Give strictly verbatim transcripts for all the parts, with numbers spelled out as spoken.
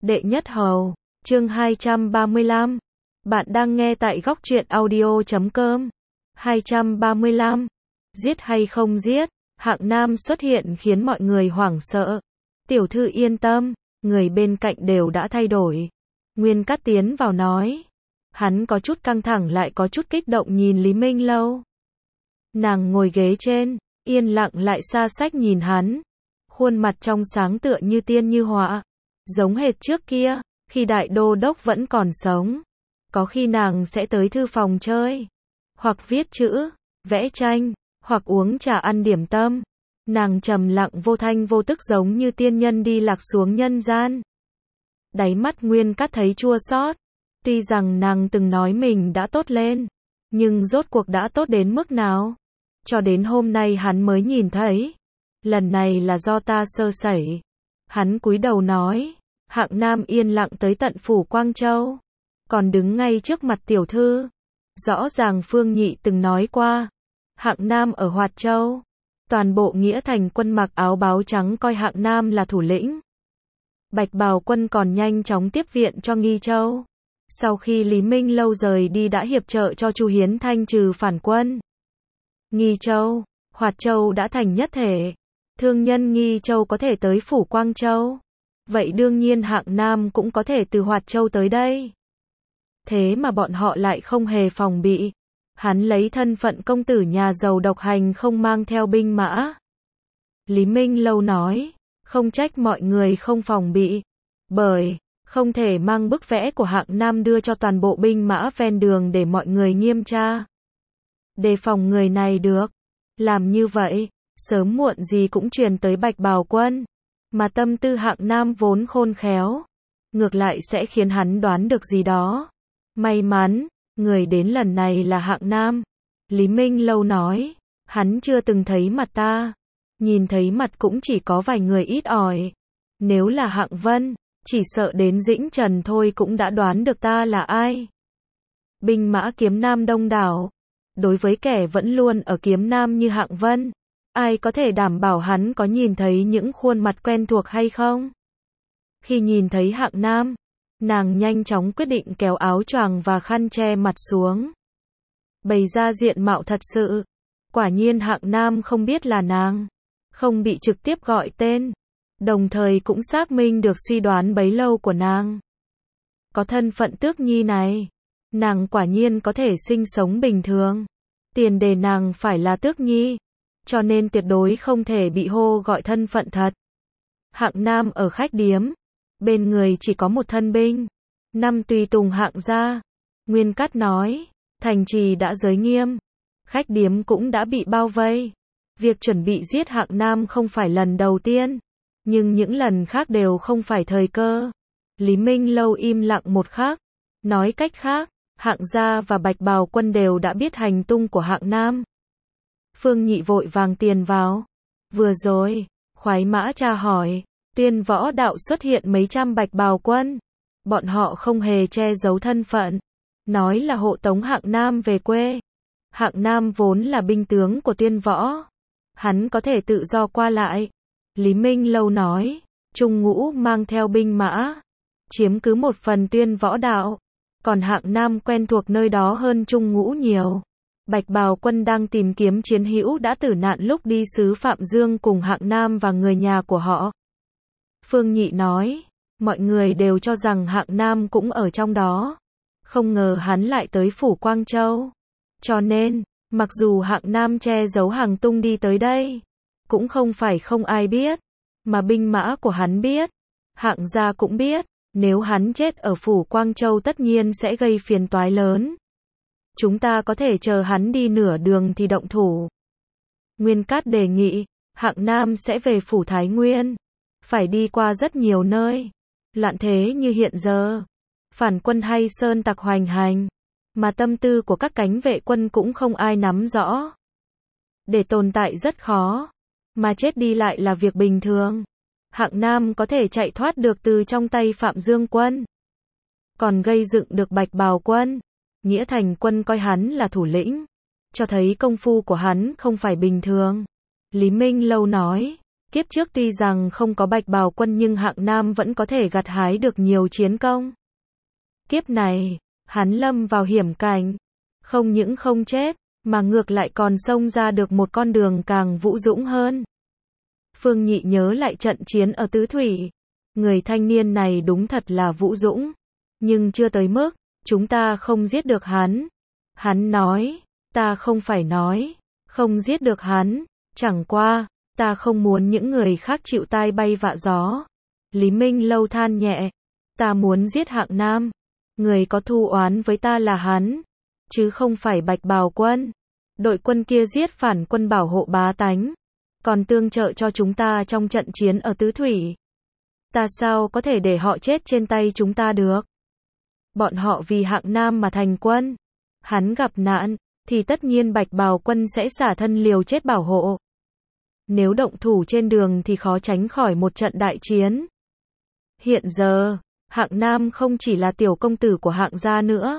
Đệ nhất hầu, chương hai trăm ba mươi lăm. Bạn đang nghe tại góc truyện audio chấm com. hai trăm ba mươi lăm. Giết hay không giết? Hạng Nam xuất hiện khiến mọi người hoảng sợ. Tiểu thư yên tâm, người bên cạnh đều đã thay đổi. Nguyên Cát tiến vào nói. Hắn có chút căng thẳng lại có chút kích động nhìn Lý Minh Lâu. Nàng ngồi ghế trên, yên lặng lại xa xách nhìn hắn. Khuôn mặt trong sáng tựa như tiên như họa. Giống hệt trước kia, khi đại đô đốc vẫn còn sống. Có khi nàng sẽ tới thư phòng chơi, hoặc viết chữ, vẽ tranh, hoặc uống trà ăn điểm tâm. Nàng trầm lặng vô thanh vô tức giống như tiên nhân đi lạc xuống nhân gian. Đáy mắt Nguyên Cát thấy chua xót. Tuy rằng nàng từng nói mình đã tốt lên, nhưng rốt cuộc đã tốt đến mức nào? Cho đến hôm nay hắn mới nhìn thấy. Lần này là do ta sơ sẩy. Hắn cúi đầu nói. Hạng Nam yên lặng tới tận phủ Quang Châu, còn đứng ngay trước mặt tiểu thư. Rõ ràng Phương Nhị từng nói qua, Hạng Nam ở Hoạt Châu, toàn bộ Nghĩa Thành quân mặc áo bào trắng coi Hạng Nam là thủ lĩnh. Bạch Bào quân còn nhanh chóng tiếp viện cho Nghi Châu. Sau khi Lý Minh Lâu rời đi đã hiệp trợ cho Chu Hiến thanh trừ phản quân. Nghi Châu, Hoạt Châu đã thành nhất thể. Thương nhân Nghi Châu có thể tới phủ Quang Châu, vậy đương nhiên Hạng Nam cũng có thể từ Hoạt Châu tới đây. Thế mà bọn họ lại không hề phòng bị. Hắn lấy thân phận công tử nhà giàu độc hành không mang theo binh mã. Lý Minh Lâu nói, không trách mọi người không phòng bị, bởi không thể mang bức vẽ của Hạng Nam đưa cho toàn bộ binh mã ven đường để mọi người nghiêm tra, đề phòng người này được. Làm như vậy, sớm muộn gì cũng truyền tới Bạch Bào quân. Mà tâm tư Hạng Nam vốn khôn khéo, ngược lại sẽ khiến hắn đoán được gì đó. May mắn, người đến lần này là Hạng Nam. Lý Minh Lâu nói, hắn chưa từng thấy mặt ta, nhìn thấy mặt cũng chỉ có vài người ít ỏi. Nếu là Hạng Vân, chỉ sợ đến Dĩnh Trần thôi cũng đã đoán được ta là ai. Binh mã kiếm nam đông đảo, đối với kẻ vẫn luôn ở kiếm nam như Hạng Vân, ai có thể đảm bảo hắn có nhìn thấy những khuôn mặt quen thuộc hay không? Khi nhìn thấy Hạng Nam, nàng nhanh chóng quyết định kéo áo choàng và khăn che mặt xuống, bày ra diện mạo thật sự. Quả nhiên Hạng Nam không biết là nàng, không bị trực tiếp gọi tên, đồng thời cũng xác minh được suy đoán bấy lâu của nàng. Có thân phận tước nhi này, nàng quả nhiên có thể sinh sống bình thường. Tiền đề nàng phải là tước nhi, cho nên tuyệt đối không thể bị hô gọi thân phận thật. Hạng Nam ở khách điếm, bên người chỉ có một thân binh, năm tùy tùng Hạng gia. Nguyên Cát nói, thành trì đã giới nghiêm, khách điếm cũng đã bị bao vây. Việc chuẩn bị giết Hạng Nam không phải lần đầu tiên, nhưng những lần khác đều không phải thời cơ. Lý Minh Lâu im lặng một khắc, nói cách khác, Hạng gia và Bạch Bào quân đều đã biết hành tung của Hạng Nam. Phương Nhị vội vàng tiền vào. Vừa rồi, khoái mã tra hỏi, Tuyên Võ đạo xuất hiện mấy trăm Bạch Bào quân. Bọn họ không hề che giấu thân phận, nói là hộ tống Hạng Nam về quê. Hạng Nam vốn là binh tướng của Tuyên Võ, hắn có thể tự do qua lại. Lý Minh Lâu nói, Trung Ngũ mang theo binh mã, chiếm cứ một phần Tuyên Võ đạo, còn Hạng Nam quen thuộc nơi đó hơn Trung Ngũ nhiều. Bạch Bào quân đang tìm kiếm chiến hữu đã tử nạn lúc đi xứ Phạm Dương cùng Hạng Nam và người nhà của họ. Phương Nhị nói, mọi người đều cho rằng Hạng Nam cũng ở trong đó, không ngờ hắn lại tới phủ Quang Châu. Cho nên, mặc dù Hạng Nam che giấu hành tung đi tới đây, cũng không phải không ai biết, mà binh mã của hắn biết, Hạng gia cũng biết. Nếu hắn chết ở phủ Quang Châu tất nhiên sẽ gây phiền toái lớn. Chúng ta có thể chờ hắn đi nửa đường thì động thủ. Nguyên Cát đề nghị, Hạng Nam sẽ về phủ Thái Nguyên, phải đi qua rất nhiều nơi. Loạn thế như hiện giờ, phản quân hay sơn tặc hoành hành, mà tâm tư của các cánh vệ quân cũng không ai nắm rõ. Để tồn tại rất khó, mà chết đi lại là việc bình thường. Hạng Nam có thể chạy thoát được từ trong tay Phạm Dương quân, còn gây dựng được Bạch Bào quân. Nghĩa Thành quân coi hắn là thủ lĩnh, cho thấy công phu của hắn không phải bình thường. Lý Minh Lâu nói, Kiếp trước tuy rằng không có Bạch Bào Quân nhưng Hạng Nam vẫn có thể gặt hái được nhiều chiến công. Kiếp này, hắn lâm vào hiểm cảnh, không những không chết, mà ngược lại còn xông ra được một con đường càng vũ dũng hơn. Phương Nhị nhớ lại trận chiến ở Tứ Thủy. Người thanh niên này đúng thật là vũ dũng, nhưng chưa tới mức, chúng ta không giết được hắn. Hắn nói, ta không phải nói, không giết được hắn, chẳng qua, ta không muốn những người khác chịu tai bay vạ gió. Lý Minh Lâu than nhẹ, ta muốn giết Hạng Nam, người có thù oán với ta là hắn, chứ không phải Bạch Bào Quân. Đội quân kia giết phản quân bảo hộ bá tánh, còn tương trợ cho chúng ta trong trận chiến ở Tứ Thủy. Ta sao có thể để họ chết trên tay chúng ta được? Bọn họ vì Hạng Nam mà thành quân. Hắn gặp nạn, thì tất nhiên Bạch Bào Quân sẽ xả thân liều chết bảo hộ. Nếu động thủ trên đường thì khó tránh khỏi một trận đại chiến. Hiện giờ, Hạng Nam không chỉ là tiểu công tử của Hạng gia nữa.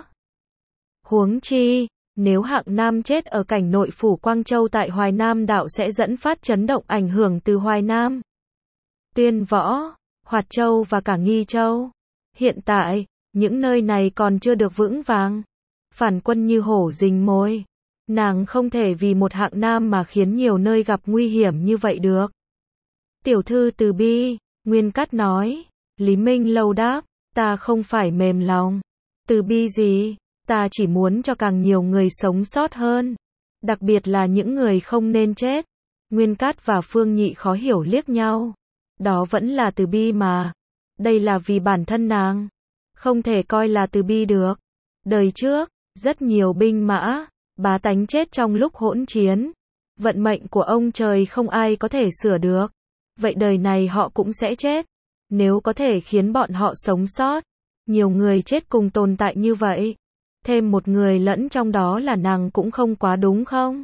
Huống chi, nếu Hạng Nam chết ở cảnh nội phủ Quang Châu tại Hoài Nam đạo sẽ dẫn phát chấn động ảnh hưởng từ Hoài Nam, Tuyên Võ, Hoạt Châu và cả Nghi Châu. Hiện tại, những nơi này còn chưa được vững vàng. Phản quân như hổ rình mồi. Nàng không thể vì một Hạng Nam mà khiến nhiều nơi gặp nguy hiểm như vậy được. Tiểu thư từ bi, Nguyên Cát nói. Lý Minh Lâu đáp, ta không phải mềm lòng. Từ bi gì? Ta chỉ muốn cho càng nhiều người sống sót hơn. Đặc biệt là những người không nên chết. Nguyên Cát và Phương Nhị khó hiểu liếc nhau. Đó vẫn là từ bi mà. Đây là vì bản thân nàng. Không thể coi là từ bi được. Đời trước, rất nhiều binh mã, bá tánh chết trong lúc hỗn chiến. Vận mệnh của ông trời không ai có thể sửa được. Vậy đời này họ cũng sẽ chết. Nếu có thể khiến bọn họ sống sót, nhiều người chết cùng tồn tại như vậy, thêm một người lẫn trong đó là nàng cũng không quá đúng không?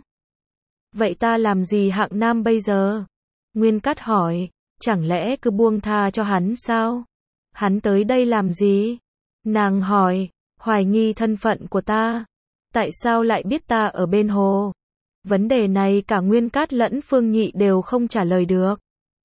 Vậy ta làm gì Hạng Nam bây giờ? Nguyên Cát hỏi, chẳng lẽ cứ buông tha cho hắn sao? Hắn tới đây làm gì? Nàng hỏi, hoài nghi thân phận của ta. Tại sao lại biết ta ở bên hồ? Vấn đề này cả Nguyên Cát lẫn Phương Nhị đều không trả lời được.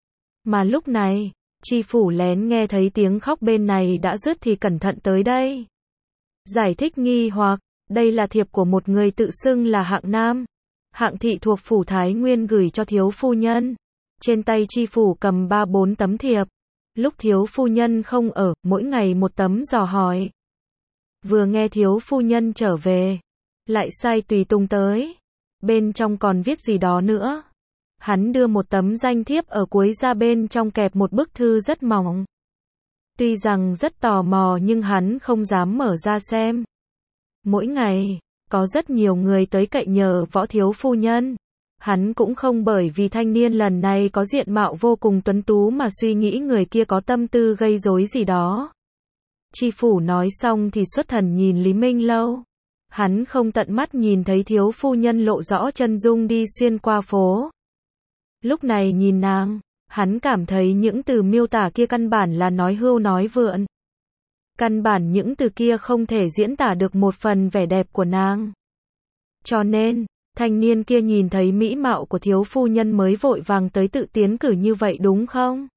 Mà lúc này, Chi Phủ lén nghe thấy tiếng khóc bên này đã dứt thì cẩn thận tới đây. Giải thích nghi hoặc, đây là thiệp của một người tự xưng là Hạng Nam. Hạng thị thuộc phủ Thái Nguyên gửi cho thiếu phu nhân. Trên tay Chi Phủ cầm ba bốn tấm thiệp. Lúc thiếu phu nhân không ở, mỗi ngày một tấm dò hỏi. Vừa nghe thiếu phu nhân trở về, lại sai tùy tùng tới. Bên trong còn viết gì đó nữa. Hắn đưa một tấm danh thiếp ở cuối ra, bên trong kẹp một bức thư rất mỏng. Tuy rằng rất tò mò nhưng hắn không dám mở ra xem. Mỗi ngày, có rất nhiều người tới cậy nhờ võ thiếu phu nhân. Hắn cũng không bởi vì thanh niên lần này có diện mạo vô cùng tuấn tú mà suy nghĩ người kia có tâm tư gây rối gì đó. Chi Phủ nói xong thì xuất thần nhìn Lý Minh Lâu. Hắn không tận mắt nhìn thấy thiếu phu nhân lộ rõ chân dung đi xuyên qua phố. Lúc này nhìn nàng, hắn cảm thấy những từ miêu tả kia căn bản là nói hưu nói vượn. Căn bản những từ kia không thể diễn tả được một phần vẻ đẹp của nàng. Cho nên, thanh niên kia nhìn thấy mỹ mạo của thiếu phu nhân mới vội vàng tới tự tiến cử như vậy đúng không?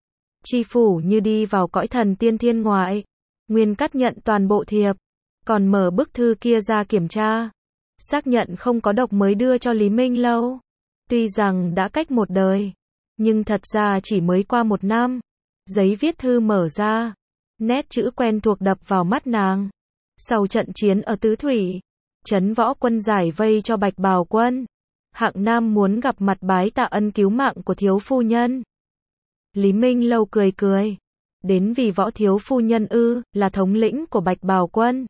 Chi Phủ như đi vào cõi thần tiên thiên ngoại. Nguyên Cát nhận toàn bộ thiệp, còn mở bức thư kia ra kiểm tra. Xác nhận không có độc mới đưa cho Lý Minh Lâu. Tuy rằng đã cách một đời, nhưng thật ra chỉ mới qua một năm. Giấy viết thư mở ra, nét chữ quen thuộc đập vào mắt nàng. Sau trận chiến ở Tứ Thủy, Trấn Võ Quân giải vây cho Bạch Bào Quân. Hạng Nam muốn gặp mặt bái tạ ân cứu mạng của thiếu phu nhân. Lý Minh Lâu cười cười. Đến vì võ thiếu phu nhân ư, là thống lĩnh của Bạch Bào Quân.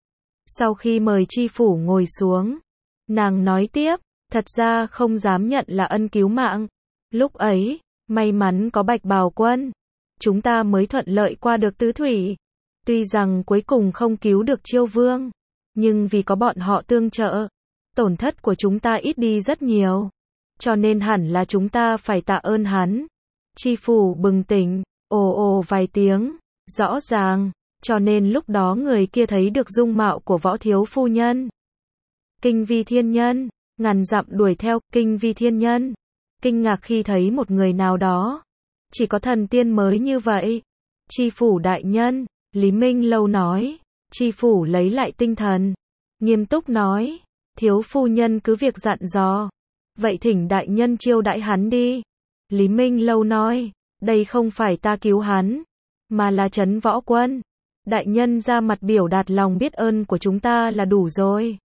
Sau khi mời Chi Phủ ngồi xuống, nàng nói tiếp, thật ra không dám nhận là ân cứu mạng. Lúc ấy, may mắn có Bạch Bào Quân, chúng ta mới thuận lợi qua được Tứ Thủy. Tuy rằng cuối cùng không cứu được Chiêu Vương, nhưng vì có bọn họ tương trợ, tổn thất của chúng ta ít đi rất nhiều. Cho nên hẳn là chúng ta phải tạ ơn hắn. Chi Phủ bừng tỉnh, ồ ồ vài tiếng, rõ ràng, cho nên lúc đó người kia thấy được dung mạo của võ thiếu phu nhân. Kinh Vi Thiên Nhân, ngàn dặm đuổi theo, Kinh Vi Thiên Nhân. kinh ngạc khi thấy một người nào đó. Chỉ có thần tiên mới như vậy. Tri phủ đại nhân, Lý Minh Lâu nói. Tri phủ lấy lại tinh thần. Nghiêm túc nói. Thiếu phu nhân cứ việc dặn dò. Vậy thỉnh đại nhân chiêu đãi hắn đi. Lý Minh Lâu nói. Đây không phải ta cứu hắn, mà là Trấn Võ Quân. Đại nhân ra mặt biểu đạt lòng biết ơn của chúng ta là đủ rồi.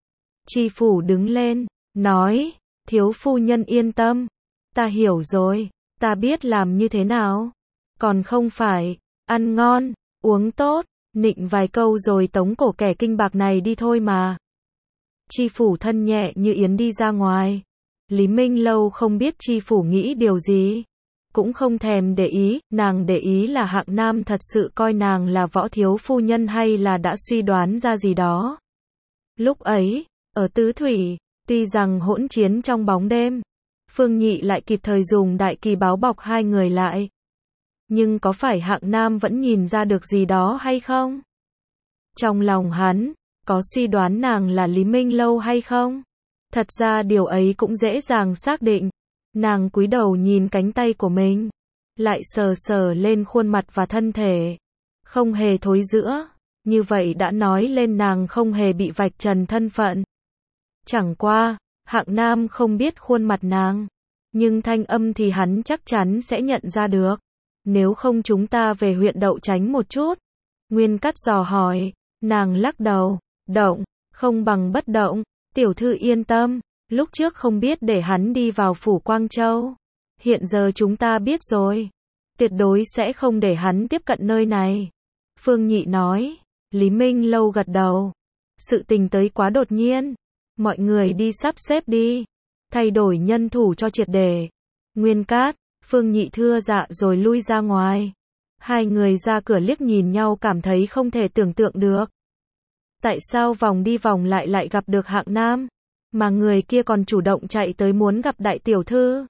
Tri phủ đứng lên, nói. Thiếu phu nhân yên tâm. Ta hiểu rồi, ta biết làm như thế nào. Còn không phải, ăn ngon, uống tốt, nịnh vài câu rồi tống cổ kẻ kinh bạc này đi thôi mà. Tri phủ thân nhẹ như yến đi ra ngoài. Lý Minh Lâu không biết tri phủ nghĩ điều gì. Cũng không thèm để ý, nàng để ý là Hạng Nam thật sự coi nàng là võ thiếu phu nhân hay là đã suy đoán ra gì đó. Lúc ấy, ở Tứ Thủy, tuy rằng hỗn chiến trong bóng đêm, Phương Nhị lại kịp thời dùng đại kỳ báo bọc hai người lại. Nhưng có phải Hạng Nam vẫn nhìn ra được gì đó hay không? Trong lòng hắn, có suy đoán nàng là Lý Minh Lâu hay không? Thật ra điều ấy cũng dễ dàng xác định. Nàng cúi đầu nhìn cánh tay của mình, lại sờ sờ lên khuôn mặt và thân thể. Không hề thối rữa, như vậy đã nói lên nàng không hề bị vạch trần thân phận. Chẳng qua, Hạng Nam không biết khuôn mặt nàng, nhưng thanh âm thì hắn chắc chắn sẽ nhận ra được. Nếu không chúng ta về huyện Đậu Chánh một chút. Nguyên Cát dò hỏi, nàng lắc đầu, động, không bằng bất động, tiểu thư yên tâm. Lúc trước không biết để hắn đi vào phủ Quang Châu. Hiện giờ chúng ta biết rồi. Tuyệt đối sẽ không để hắn tiếp cận nơi này. Phương Nhị nói. Lý Minh Lâu gật đầu. Sự tình tới quá đột nhiên. Mọi người đi sắp xếp đi. Thay đổi nhân thủ cho triệt để. Nguyên Cát, Phương Nhị thưa dạ rồi lui ra ngoài. Hai người ra cửa liếc nhìn nhau cảm thấy không thể tưởng tượng được. Tại sao vòng đi vòng lại lại gặp được Hạng Nam? Mà người kia còn chủ động chạy tới muốn gặp đại tiểu thư.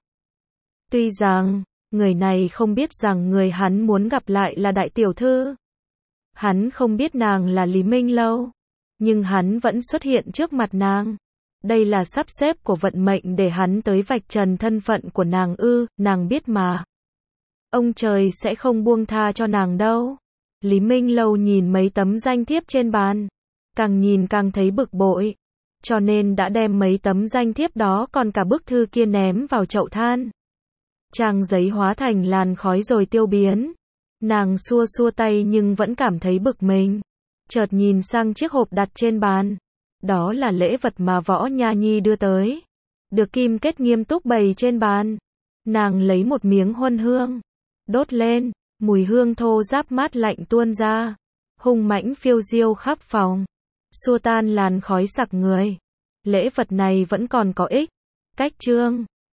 Tuy rằng, người này không biết rằng người hắn muốn gặp lại là đại tiểu thư. Hắn không biết nàng là Lý Minh Lâu. Nhưng hắn vẫn xuất hiện trước mặt nàng. Đây là sắp xếp của vận mệnh để hắn tới vạch trần thân phận của nàng ư, nàng biết mà. Ông trời sẽ không buông tha cho nàng đâu. Lý Minh Lâu nhìn mấy tấm danh thiếp trên bàn. Càng nhìn càng thấy bực bội. Cho nên đã đem mấy tấm danh thiếp đó còn cả bức thư kia ném vào chậu than. Trang giấy hóa thành làn khói rồi tiêu biến. Nàng xua xua tay nhưng vẫn cảm thấy bực mình. Chợt nhìn sang chiếc hộp đặt trên bàn. Đó là lễ vật mà Võ Nha Nhi đưa tới. Được Kim Kết nghiêm túc bày trên bàn. Nàng lấy một miếng huân hương. Đốt lên, mùi hương thô ráp mát lạnh tuôn ra. Hung mãnh phiêu diêu khắp phòng. Xua tan làn khói sặc người. Lễ vật này vẫn còn có ích. Cách chương